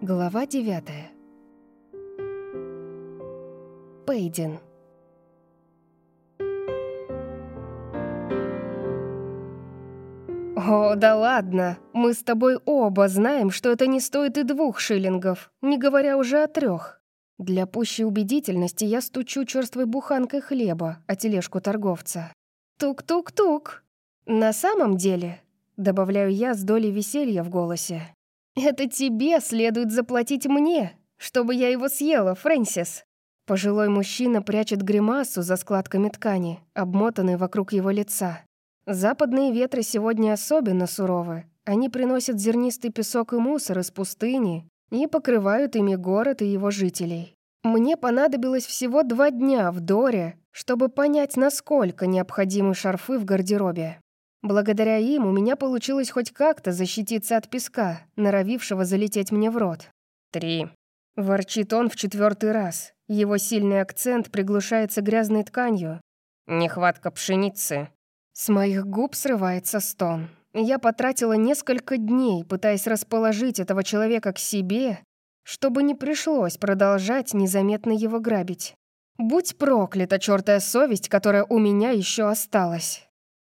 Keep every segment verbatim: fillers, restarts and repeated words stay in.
Глава девятая. Пейден. «О, да ладно, мы с тобой оба знаем, что это не стоит и двух шиллингов, не говоря уже о трех. Для пущей убедительности я стучу черствой буханкой хлеба о тележку торговца. Тук-тук-тук. На самом деле, добавляю я с долей веселья в голосе, это тебе следует заплатить мне, чтобы я его съела, Фрэнсис». Пожилой мужчина прячет гримасу за складками ткани, обмотанной вокруг его лица. Западные ветры сегодня особенно суровы. Они приносят зернистый песок и мусор из пустыни и покрывают ими город и его жителей. Мне понадобилось всего два дня в Доре, чтобы понять, насколько необходимы шарфы в гардеробе. Благодаря им у меня получилось хоть как-то защититься от песка, норовившего залететь мне в рот. «Три», — ворчит он в четвертый раз. Его сильный акцент приглушается грязной тканью. «Нехватка пшеницы». С моих губ срывается стон. Я потратила несколько дней, пытаясь расположить этого человека к себе, чтобы не пришлось продолжать незаметно его грабить. Будь проклята чёртая совесть, которая у меня еще осталась.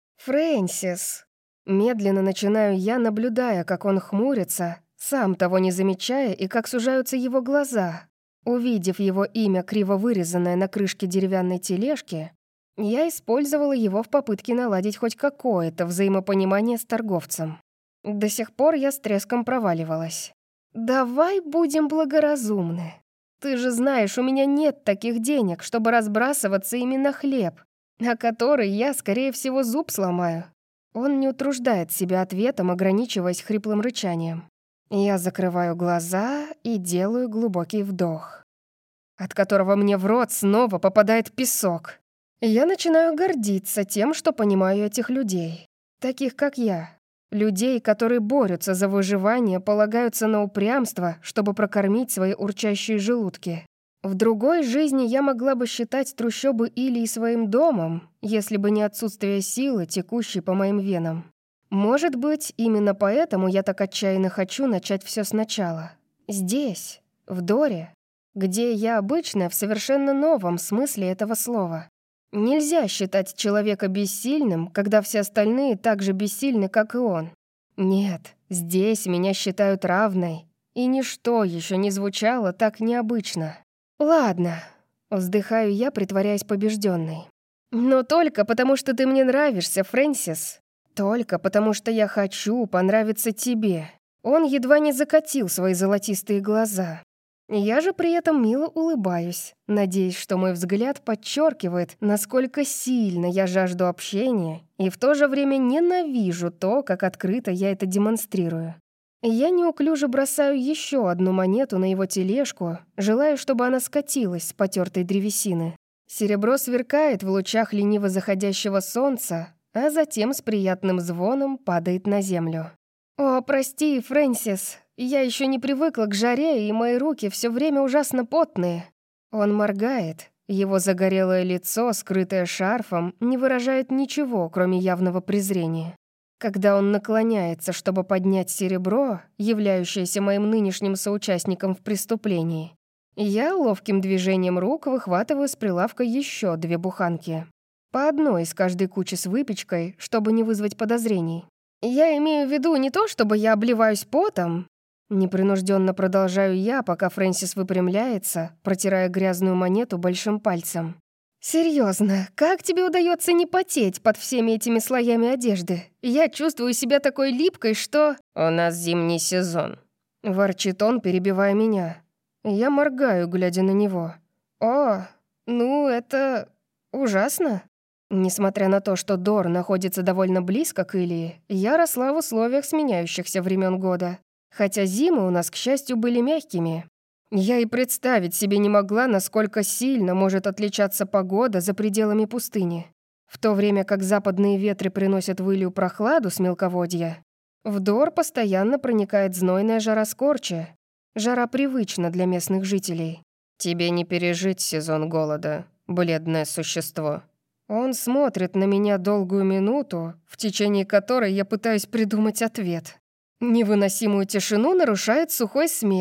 «Фрэнсис!» Медленно начинаю я, наблюдая, как он хмурится, сам того не замечая, и как сужаются его глаза. Увидев его имя, криво вырезанное на крышке деревянной тележки, я использовала его в попытке наладить хоть какое-то взаимопонимание с торговцем. До сих пор я с треском проваливалась. «Давай будем благоразумны. Ты же знаешь, у меня нет таких денег, чтобы разбрасываться ими на хлеб, о который я, скорее всего, зуб сломаю». Он не утруждает себя ответом, ограничиваясь хриплым рычанием. Я закрываю глаза и делаю глубокий вдох, от которого мне в рот снова попадает песок. Я начинаю гордиться тем, что понимаю этих людей, таких как я. Людей, которые борются за выживание, полагаются на упрямство, чтобы прокормить свои урчащие желудки. В другой жизни я могла бы считать трущобы Илии своим домом, если бы не отсутствие силы, текущей по моим венам. Может быть, именно поэтому я так отчаянно хочу начать все сначала. Здесь, в Доре, где я обычно в совершенно новом смысле этого слова. Нельзя считать человека бессильным, когда все остальные так же бессильны, как и он. Нет, здесь меня считают равной, и ничто еще не звучало так необычно. «Ладно», — вздыхаю я, притворяясь побежденной. «Но только потому, что ты мне нравишься, Фрэнсис. Только потому, что я хочу понравиться тебе». Он едва не закатил свои золотистые глаза. Я же при этом мило улыбаюсь, надеясь, что мой взгляд подчеркивает, насколько сильно я жажду общения и в то же время ненавижу то, как открыто я это демонстрирую. Я неуклюже бросаю еще одну монету на его тележку, желая, чтобы она скатилась с потертой древесины. Серебро сверкает в лучах лениво заходящего солнца, а затем с приятным звоном падает на землю. «О, прости, Фрэнсис, я еще не привыкла к жаре, и мои руки все время ужасно потные». Он моргает, его загорелое лицо, скрытое шарфом, не выражает ничего, кроме явного презрения. Когда он наклоняется, чтобы поднять серебро, являющееся моим нынешним соучастником в преступлении, я ловким движением рук выхватываю с прилавка еще две буханки. По одной из каждой кучи с выпечкой, чтобы не вызвать подозрений. Я имею в виду не то, чтобы я обливаюсь потом. Непринужденно продолжаю я, пока Фрэнсис выпрямляется, протирая грязную монету большим пальцем. «Серьезно, как тебе удается не потеть под всеми этими слоями одежды? Я чувствую себя такой липкой, что...» «У нас зимний сезон», — ворчит он, перебивая меня. Я моргаю, глядя на него. «О, ну это... ужасно». Несмотря на то, что Дор находится довольно близко к Илии, я росла в условиях сменяющихся времен года. Хотя зимы у нас, к счастью, были мягкими. Я и представить себе не могла, насколько сильно может отличаться погода за пределами пустыни. В то время как западные ветры приносят в Илью прохладу с мелководья, в Дор постоянно проникает знойная жара скорча. Жара привычна для местных жителей. «Тебе не пережить сезон голода, бледное существо». Он смотрит на меня долгую минуту, в течение которой я пытаюсь придумать ответ. Невыносимую тишину нарушает сухой смех,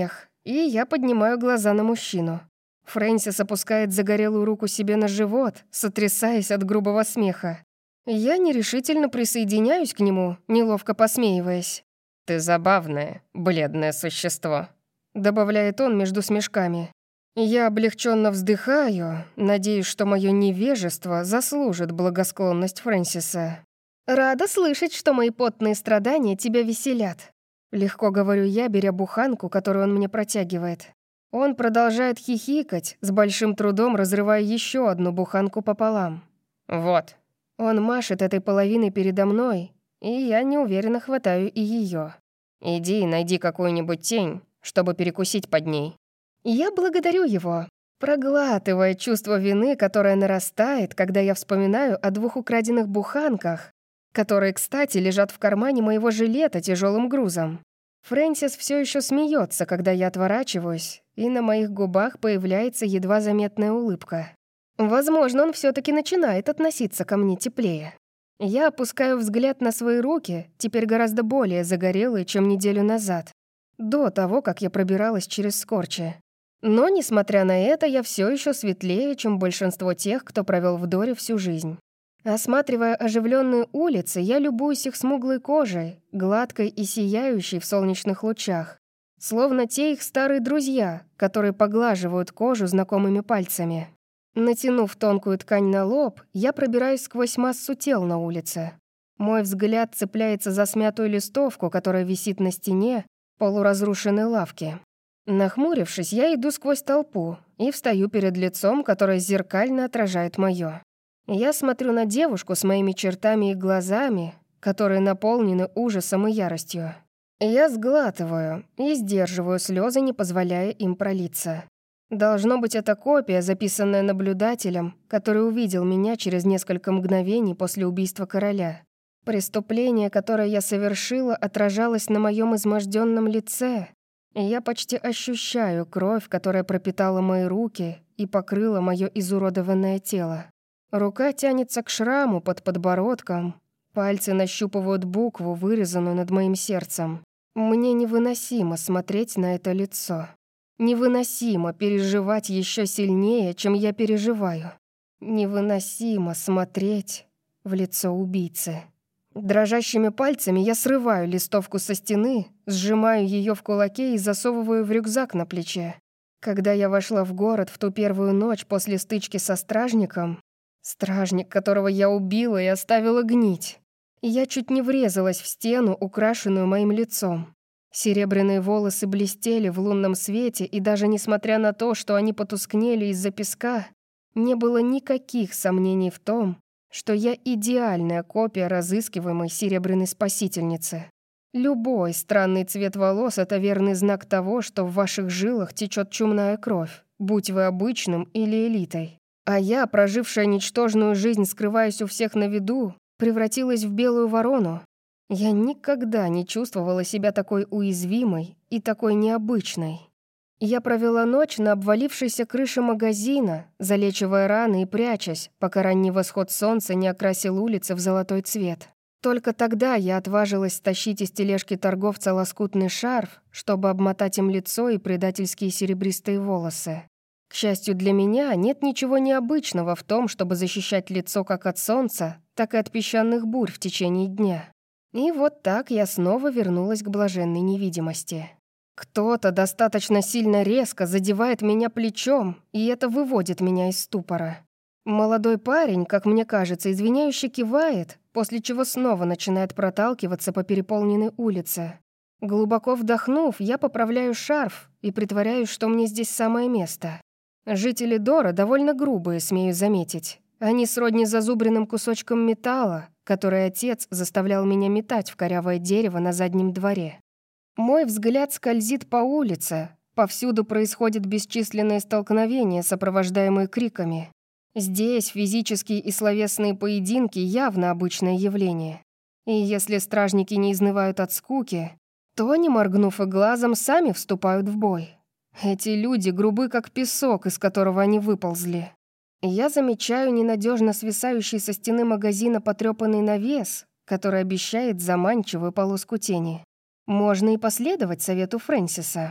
И я поднимаю глаза на мужчину. Фрэнсис опускает загорелую руку себе на живот, сотрясаясь от грубого смеха. Я нерешительно присоединяюсь к нему, неловко посмеиваясь. «Ты забавное, бледное существо», — добавляет он между смешками. Я облегченно вздыхаю, надеюсь, что мое невежество заслужит благосклонность Фрэнсиса. «Рада слышать, что мои потные страдания тебя веселят», — легко говорю я, беря буханку, которую он мне протягивает. Он продолжает хихикать, с большим трудом разрывая еще одну буханку пополам. «Вот». Он машет этой половиной передо мной, и я неуверенно хватаю и ее. «Иди и найди какую-нибудь тень, чтобы перекусить под ней». Я благодарю его, проглатывая чувство вины, которое нарастает, когда я вспоминаю о двух украденных буханках, которые, кстати, лежат в кармане моего жилета тяжелым грузом. Фрэнсис все еще смеется, когда я отворачиваюсь, и на моих губах появляется едва заметная улыбка. Возможно, он все-таки начинает относиться ко мне теплее. Я опускаю взгляд на свои руки, теперь гораздо более загорелые, чем неделю назад, до того, как я пробиралась через скорчи. Но, несмотря на это, я все еще светлее, чем большинство тех, кто провел в Доре всю жизнь. Осматривая оживленные улицы, я любуюсь их смуглой кожей, гладкой и сияющей в солнечных лучах, словно те их старые друзья, которые поглаживают кожу знакомыми пальцами. Натянув тонкую ткань на лоб, я пробираюсь сквозь массу тел на улице. Мой взгляд цепляется за смятую листовку, которая висит на стене полуразрушенной лавки. Нахмурившись, я иду сквозь толпу и встаю перед лицом, которое зеркально отражает моё. Я смотрю на девушку с моими чертами и глазами, которые наполнены ужасом и яростью. Я сглатываю и сдерживаю слезы, не позволяя им пролиться. Должно быть, это копия, записанная наблюдателем, который увидел меня через несколько мгновений после убийства короля. Преступление, которое я совершила, отражалось на моем изможденном лице, и я почти ощущаю кровь, которая пропитала мои руки и покрыла мое изуродованное тело. Рука тянется к шраму под подбородком, пальцы нащупывают букву, вырезанную над моим сердцем. Мне невыносимо смотреть на это лицо. Невыносимо переживать еще сильнее, чем я переживаю. Невыносимо смотреть в лицо убийцы. Дрожащими пальцами я срываю листовку со стены, сжимаю ее в кулаке и засовываю в рюкзак на плече. Когда я вошла в город в ту первую ночь после стычки со стражником, стражник, которого я убила и оставила гнить, я чуть не врезалась в стену, украшенную моим лицом. Серебряные волосы блестели в лунном свете, и даже несмотря на то, что они потускнели из-за песка, не было никаких сомнений в том, что я идеальная копия разыскиваемой серебряной спасительницы. Любой странный цвет волос — это верный знак того, что в ваших жилах течет чумная кровь, будь вы обычным или элитой. А я, прожившая ничтожную жизнь, скрываясь у всех на виду, превратилась в белую ворону. Я никогда не чувствовала себя такой уязвимой и такой необычной. Я провела ночь на обвалившейся крыше магазина, залечивая раны и прячась, пока ранний восход солнца не окрасил улицы в золотой цвет. Только тогда я отважилась стащить из тележки торговца лоскутный шарф, чтобы обмотать им лицо и предательские серебристые волосы. К счастью для меня, нет ничего необычного в том, чтобы защищать лицо как от солнца, так и от песчаных бурь в течение дня. И вот так я снова вернулась к блаженной невидимости. Кто-то достаточно сильно резко задевает меня плечом, и это выводит меня из ступора. Молодой парень, как мне кажется, извиняюще кивает, после чего снова начинает проталкиваться по переполненной улице. Глубоко вдохнув, я поправляю шарф и притворяюсь, что мне здесь самое место. Жители Дора довольно грубые, смею заметить. Они сродни зазубренным кусочкам металла, который отец заставлял меня метать в корявое дерево на заднем дворе. Мой взгляд скользит по улице. Повсюду происходят бесчисленные столкновения, сопровождаемые криками. Здесь физические и словесные поединки явно обычное явление. И если стражники не изнывают от скуки, то, не моргнув и глазом, сами вступают в бой. Эти люди грубы, как песок, из которого они выползли. Я замечаю ненадежно свисающий со стены магазина потрёпанный навес, который обещает заманчивую полоску тени. Можно и последовать совету Фрэнсиса.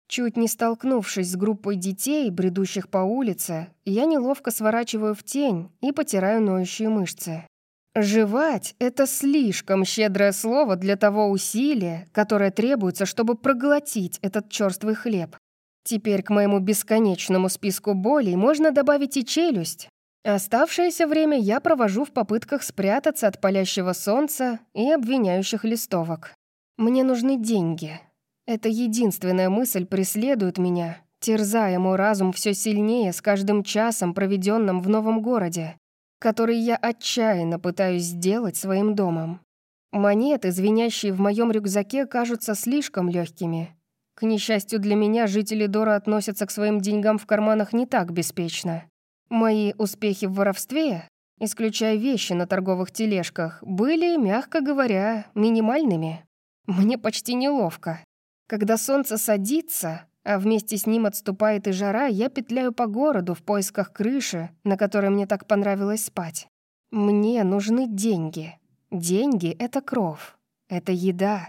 Чуть не столкнувшись с группой детей, бредущих по улице, я неловко сворачиваю в тень и потираю ноющие мышцы. Жевать — это слишком щедрое слово для того усилия, которое требуется, чтобы проглотить этот черствый хлеб. Теперь к моему бесконечному списку болей можно добавить и челюсть. Оставшееся время я провожу в попытках спрятаться от палящего солнца и обвиняющих листовок. Мне нужны деньги. Эта единственная мысль преследует меня, терзая мой разум все сильнее с каждым часом, проведенным в новом городе, который я отчаянно пытаюсь сделать своим домом. Монеты, звенящие в моем рюкзаке, кажутся слишком легкими. К несчастью для меня, жители Дора относятся к своим деньгам в карманах не так беспечно. Мои успехи в воровстве, исключая вещи на торговых тележках, были, мягко говоря, минимальными. Мне почти неловко. Когда солнце садится, а вместе с ним отступает и жара, я петляю по городу в поисках крыши, на которой мне так понравилось спать. Мне нужны деньги. Деньги — это кров, это еда,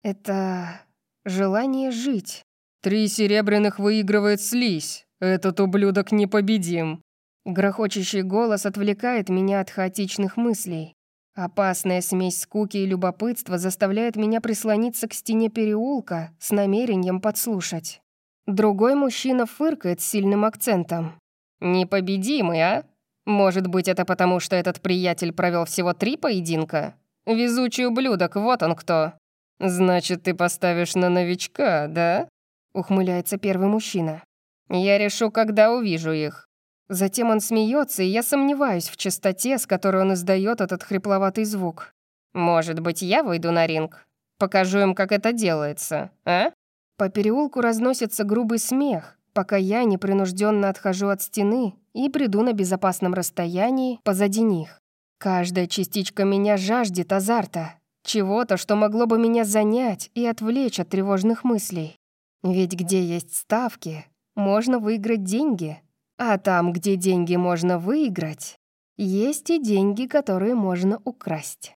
это желание жить. «Три серебряных выигрывает слизь. Этот ублюдок непобедим». Грохочущий голос отвлекает меня от хаотичных мыслей. Опасная смесь скуки и любопытства заставляет меня прислониться к стене переулка с намерением подслушать. Другой мужчина фыркает с сильным акцентом. «Непобедимый, а? Может быть, это потому, что этот приятель провел всего три поединка? Везучий ублюдок, вот он кто. Значит, ты поставишь на новичка, да?» Ухмыляется первый мужчина. «Я решу, когда увижу их». Затем он смеется, и я сомневаюсь в частоте, с которой он издает этот хрипловатый звук. «Может быть, я выйду на ринг? Покажу им, как это делается, а?» По переулку разносится грубый смех, пока я непринужденно отхожу от стены и приду на безопасном расстоянии позади них. Каждая частичка меня жаждет азарта, чего-то, что могло бы меня занять и отвлечь от тревожных мыслей. Ведь где есть ставки, можно выиграть деньги. А там, где деньги можно выиграть, есть и деньги, которые можно украсть.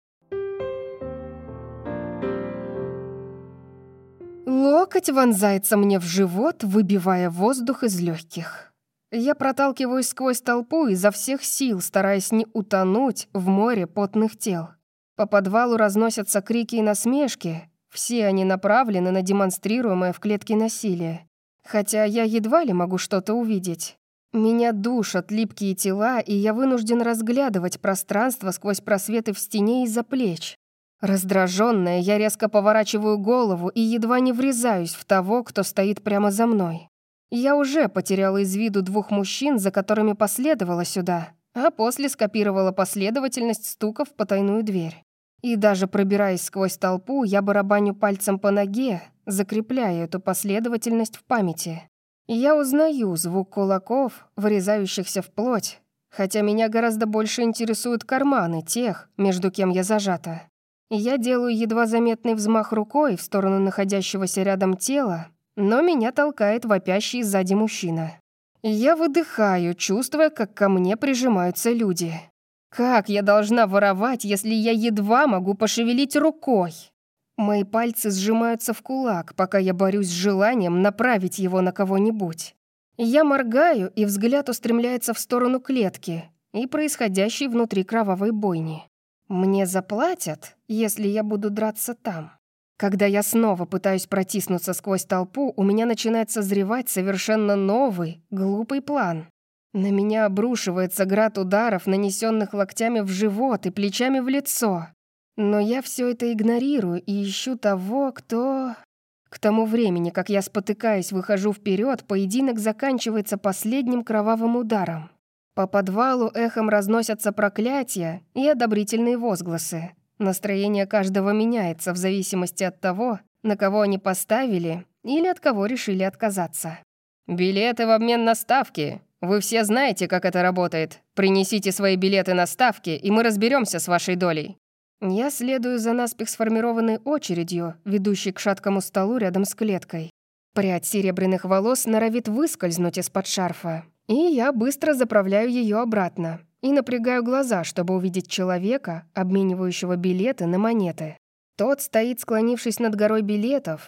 Локоть вонзается мне в живот, выбивая воздух из легких. Я проталкиваюсь сквозь толпу изо всех сил, стараясь не утонуть в море потных тел. По подвалу разносятся крики и насмешки, все они направлены на демонстрируемое в клетке насилие. Хотя я едва ли могу что-то увидеть. Меня душат липкие тела, и я вынужден разглядывать пространство сквозь просветы в стене из-за плеч. Раздраженная, я резко поворачиваю голову и едва не врезаюсь в того, кто стоит прямо за мной. Я уже потеряла из виду двух мужчин, за которыми последовала сюда, а после скопировала последовательность стуков в потайную дверь. И даже пробираясь сквозь толпу, я барабаню пальцем по ноге, закрепляя эту последовательность в памяти. Я узнаю звук кулаков, врезающихся в плоть, хотя меня гораздо больше интересуют карманы тех, между кем я зажата. Я делаю едва заметный взмах рукой в сторону находящегося рядом тела, но меня толкает вопящий сзади мужчина. Я выдыхаю, чувствуя, как ко мне прижимаются люди. Как я должна воровать, если я едва могу пошевелить рукой? Мои пальцы сжимаются в кулак, пока я борюсь с желанием направить его на кого-нибудь. Я моргаю, и взгляд устремляется в сторону клетки и происходящей внутри кровавой бойни. Мне заплатят, если я буду драться там. Когда я снова пытаюсь протиснуться сквозь толпу, у меня начинает созревать совершенно новый, глупый план. На меня обрушивается град ударов, нанесенных локтями в живот и плечами в лицо. Но я все это игнорирую и ищу того, кто... К тому времени, как я, спотыкаясь, выхожу вперед, поединок заканчивается последним кровавым ударом. По подвалу эхом разносятся проклятия и одобрительные возгласы. Настроение каждого меняется в зависимости от того, на кого они поставили или от кого решили отказаться. «Билеты в обмен на ставки. Вы все знаете, как это работает. Принесите свои билеты на ставки, и мы разберемся с вашей долей». Я следую за наспех сформированной очередью, ведущей к шаткому столу рядом с клеткой. Прядь серебряных волос норовит выскользнуть из-под шарфа, и я быстро заправляю ее обратно и напрягаю глаза, чтобы увидеть человека, обменивающего билеты на монеты. Тот стоит, склонившись над горой билетов,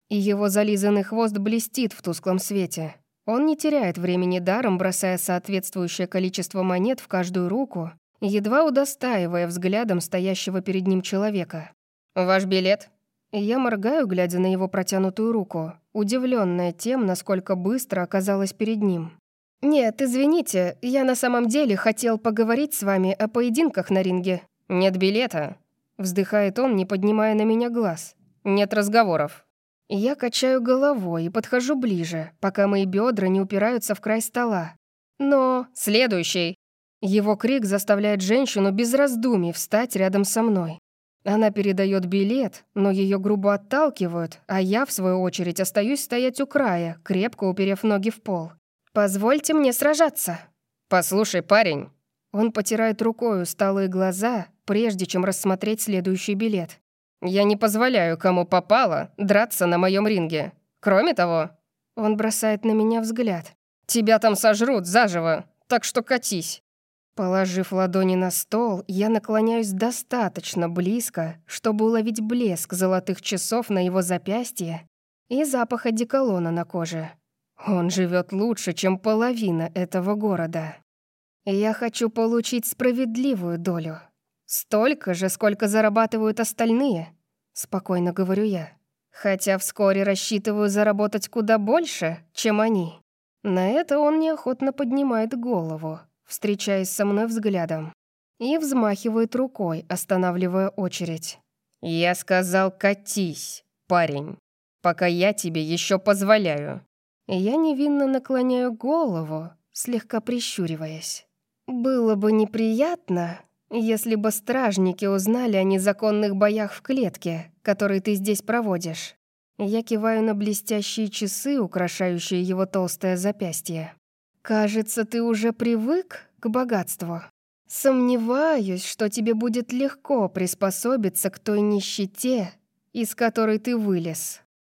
и его зализанный хвост блестит в тусклом свете. Он не теряет времени даром, бросая соответствующее количество монет в каждую руку, едва удостаивая взглядом стоящего перед ним человека. «Ваш билет?» Я моргаю, глядя на его протянутую руку, удивленная тем, насколько быстро оказалась перед ним. «Нет, извините, я на самом деле хотел поговорить с вами о поединках на ринге». «Нет билета?» Вздыхает он, не поднимая на меня глаз. «Нет разговоров». Я качаю головой и подхожу ближе, пока мои бедра не упираются в край стола. Но... «Следующий!» Его крик заставляет женщину без раздумий встать рядом со мной. Она передает билет, но ее грубо отталкивают, а я, в свою очередь, остаюсь стоять у края, крепко уперев ноги в пол. «Позвольте мне сражаться». «Послушай, парень». Он потирает рукой усталые глаза, прежде чем рассмотреть следующий билет. «Я не позволяю, кому попало, драться на моем ринге. Кроме того...» Он бросает на меня взгляд. «Тебя там сожрут заживо, так что катись». Положив ладони на стол, я наклоняюсь достаточно близко, чтобы уловить блеск золотых часов на его запястье и запах одеколона на коже. Он живет лучше, чем половина этого города. Я хочу получить справедливую долю. Столько же, сколько зарабатывают остальные, спокойно говорю я. Хотя вскоре рассчитываю заработать куда больше, чем они. На это он неохотно поднимает голову, встречаясь со мной взглядом, и взмахивает рукой, останавливая очередь. «Я сказал, катись, парень, пока я тебе еще позволяю». Я невинно наклоняю голову, слегка прищуриваясь. «Было бы неприятно, если бы стражники узнали о незаконных боях в клетке, которые ты здесь проводишь». Я киваю на блестящие часы, украшающие его толстое запястье. «Кажется, ты уже привык к богатству. Сомневаюсь, что тебе будет легко приспособиться к той нищете, из которой ты вылез.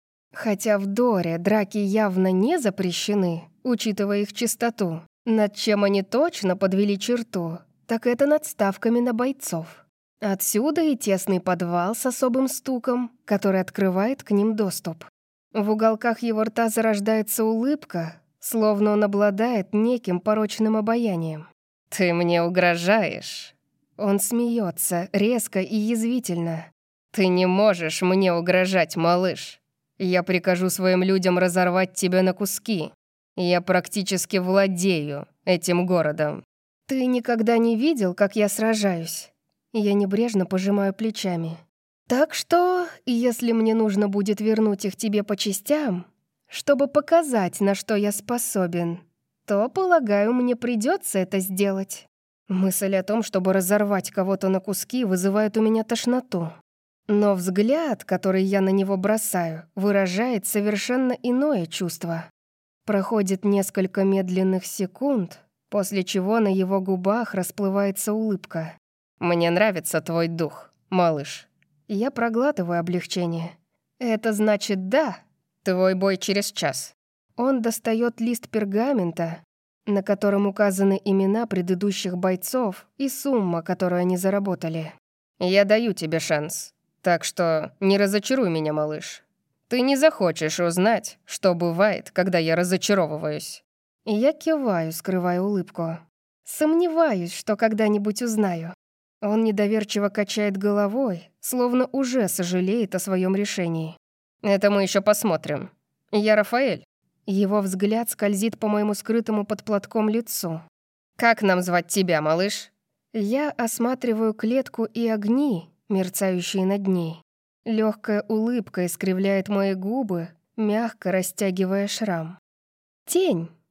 Хотя в Доре драки явно не запрещены, учитывая их чистоту, над чем они точно подвели черту, так это над ставками на бойцов. Отсюда и тесный подвал с особым стуком, который открывает к ним доступ. В уголках его рта зарождается улыбка, словно он обладает неким порочным обаянием. «Ты мне угрожаешь?» Он смеется, резко и язвительно. «Ты не можешь мне угрожать, малыш. Я прикажу своим людям разорвать тебя на куски. Я практически владею этим городом». «Ты никогда не видел, как я сражаюсь?» Я небрежно пожимаю плечами. «Так что, если мне нужно будет вернуть их тебе по частям, чтобы показать, на что я способен, то, полагаю, мне придется это сделать». Мысль о том, чтобы разорвать кого-то на куски, вызывает у меня тошноту. Но взгляд, который я на него бросаю, выражает совершенно иное чувство. Проходит несколько медленных секунд, после чего на его губах расплывается улыбка. «Мне нравится твой дух, малыш». Я проглатываю облегчение. «Это значит да?» «Твой бой через час». Он достает лист пергамента, на котором указаны имена предыдущих бойцов и сумма, которую они заработали. «Я даю тебе шанс. Так что не разочаруй меня, малыш. Ты не захочешь узнать, что бывает, когда я разочаровываюсь». Я киваю, скрывая улыбку. Сомневаюсь, что когда-нибудь узнаю. Он недоверчиво качает головой, словно уже сожалеет о своем решении. «Это мы еще посмотрим. Я Рафаэль». Его взгляд скользит по моему скрытому под платком лицу. «Как нам звать тебя, малыш?» Я осматриваю клетку и огни, мерцающие над ней. Легкая улыбка искривляет мои губы, мягко растягивая шрам. «Тень»,